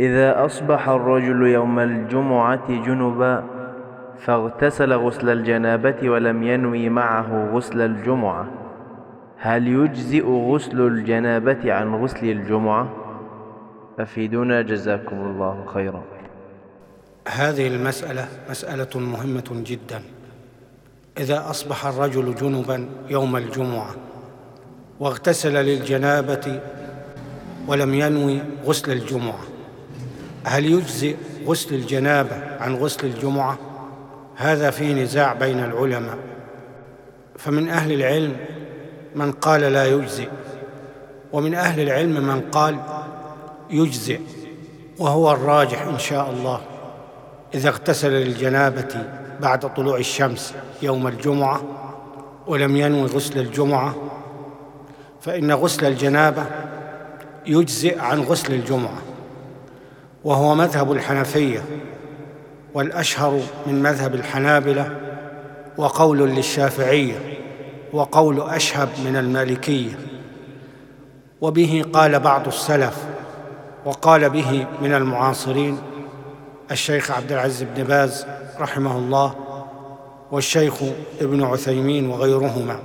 إذا أصبح الرجل يوم الجمعة جنبا فاغتسل غسل الجنابة ولم ينوي معه غسل الجمعة، هل يجزئ غسل الجنابة عن غسل الجمعة؟ أفيدونا جزاكم الله خيرا. هذه المسألة مسألة مهمة جدا. إذا أصبح الرجل جنبا يوم الجمعة واغتسل للجنابة ولم ينوي غسل الجمعة، هل يجزئ غسل الجنابة عن غسل الجمعة؟ هذا فيه نزاع بين العلماء، فمن أهل العلم من قال لا يجزئ، ومن أهل العلم من قال يجزئ، وهو الراجح إن شاء الله. إذا اغتسل للجنابة بعد طلوع الشمس يوم الجمعة ولم ينوي غسل الجمعة فإن غسل الجنابة يجزئ عن غسل الجمعة، وهو مذهب الحنفية والأشهر من مذهب الحنابلة، وقول للشافعية، وقول أشهب من المالكية. وبه قال بعض السلف، وقال به من المعاصرين الشيخ عبد العزيز بن باز رحمه الله، والشيخ ابن عثيمين وغيرهما.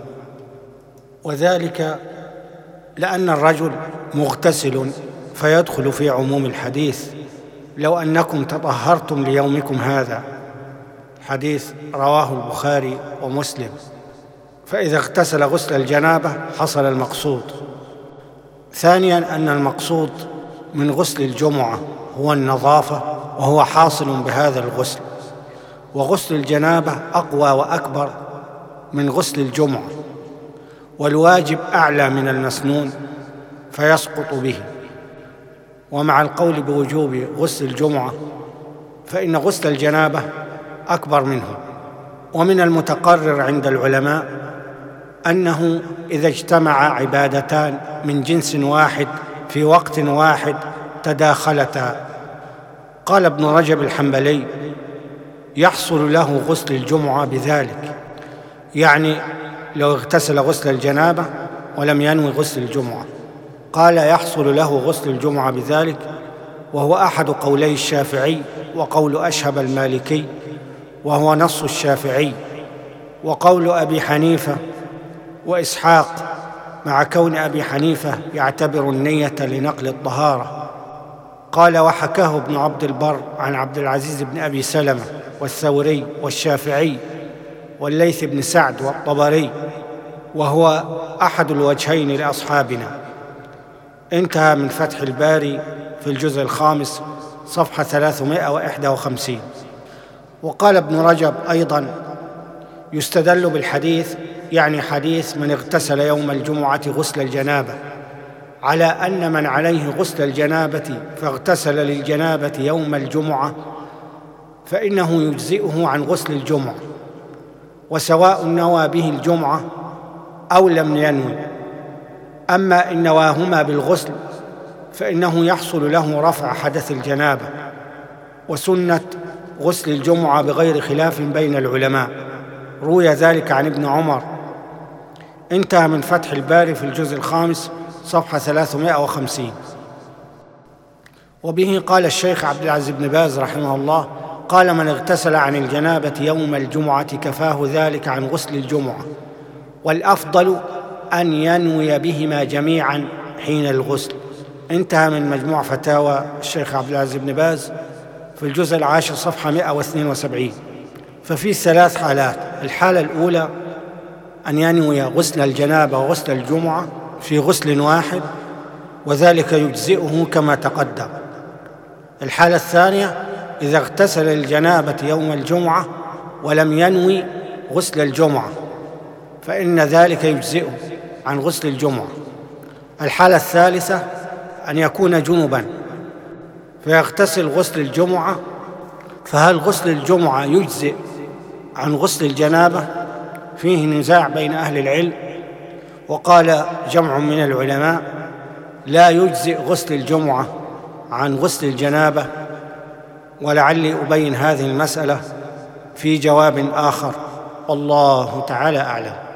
وذلك لأن الرجل مغتسل فيدخل في عموم الحديث: لو أنكم تطهرتم ليومكم هذا، حديث رواه البخاري ومسلم. فإذا اغتسل غسل الجنابة حصل المقصود. ثانياً أن المقصود من غسل الجمعة هو النظافة، وهو حاصل بهذا الغسل، وغسل الجنابة أقوى وأكبر من غسل الجمعة، والواجب أعلى من المسنون فيسقط به. ومع القول بوجوب غسل الجمعة فإن غسل الجنابة أكبر منه. ومن المتقرر عند العلماء أنه إذا اجتمع عبادتان من جنس واحد في وقت واحد تداخلتا، قال ابن رجب الحنبلي: يحصل له غسل الجمعة بذلك، يعني لو اغتسل غسل الجنابة ولم ينوي غسل الجمعة، قال يحصل له غسل الجمعة بذلك، وهو أحد قولي الشافعي وقول أشهب المالكي، وهو نص الشافعي، وقول أبي حنيفة وإسحاق، مع كون أبي حنيفة يعتبر النية لنقل الطهارة. قال: وحكاه ابن عبد البر عن عبد العزيز بن أبي سلمة والثوري والشافعي والليث بن سعد والطبري، وهو أحد الوجهين لأصحابنا. انتهى من فتح الباري في الجزء الخامس صفحة 351. وقال ابن رجب أيضاً: يستدل بالحديث، يعني حديث من اغتسل يوم الجمعة غسل الجنابة، على أن من عليه غسل الجنابة فاغتسل للجنابة يوم الجمعة فإنه يجزئه عن غسل الجمعة، وسواء نوى به الجمعة أو لم ينوي. أما إن نواهما بالغسل فإنه يحصل له رفع حدث الجنابة. وسنة غسل الجمعة بغير خلاف بين العلماء، روي ذلك عن ابن عمر. انتهى من فتح الباري في الجزء الخامس صفحة 350. وبه قال الشيخ عبد العزيز بن باز رحمه الله: قال: من اغتسل عن الجنابة يوم الجمعة كفاه ذلك عن غسل الجمعة، والأفضل أن ينوي بهما جميعا حين الغسل. انتهى من مجموع فتاوى الشيخ عبد العزيز بن باز في الجزء العاشر صفحة 172. ففي 3 حالات: الحالة الأولى أن ينوي غسل الجنابة وغسل الجمعة في غسل واحد، وذلك يجزئه كما تقدم. الحالة الثانية: إذا اغتسل الجنابة يوم الجمعة ولم ينوي غسل الجمعة فإن ذلك يجزئه عن غسل الجمعة. الحالة الثالثة: أن يكون جنبا فيغتسل غسل الجمعة، فهل غسل الجمعة يجزئ عن غسل الجنابة؟ فيه نزاع بين أهل العلم، وقال جمع من العلماء: لا يجزئ غسل الجمعة عن غسل الجنابة. ولعلي أبين هذه المسألة في جواب آخر، والله تعالى أعلم.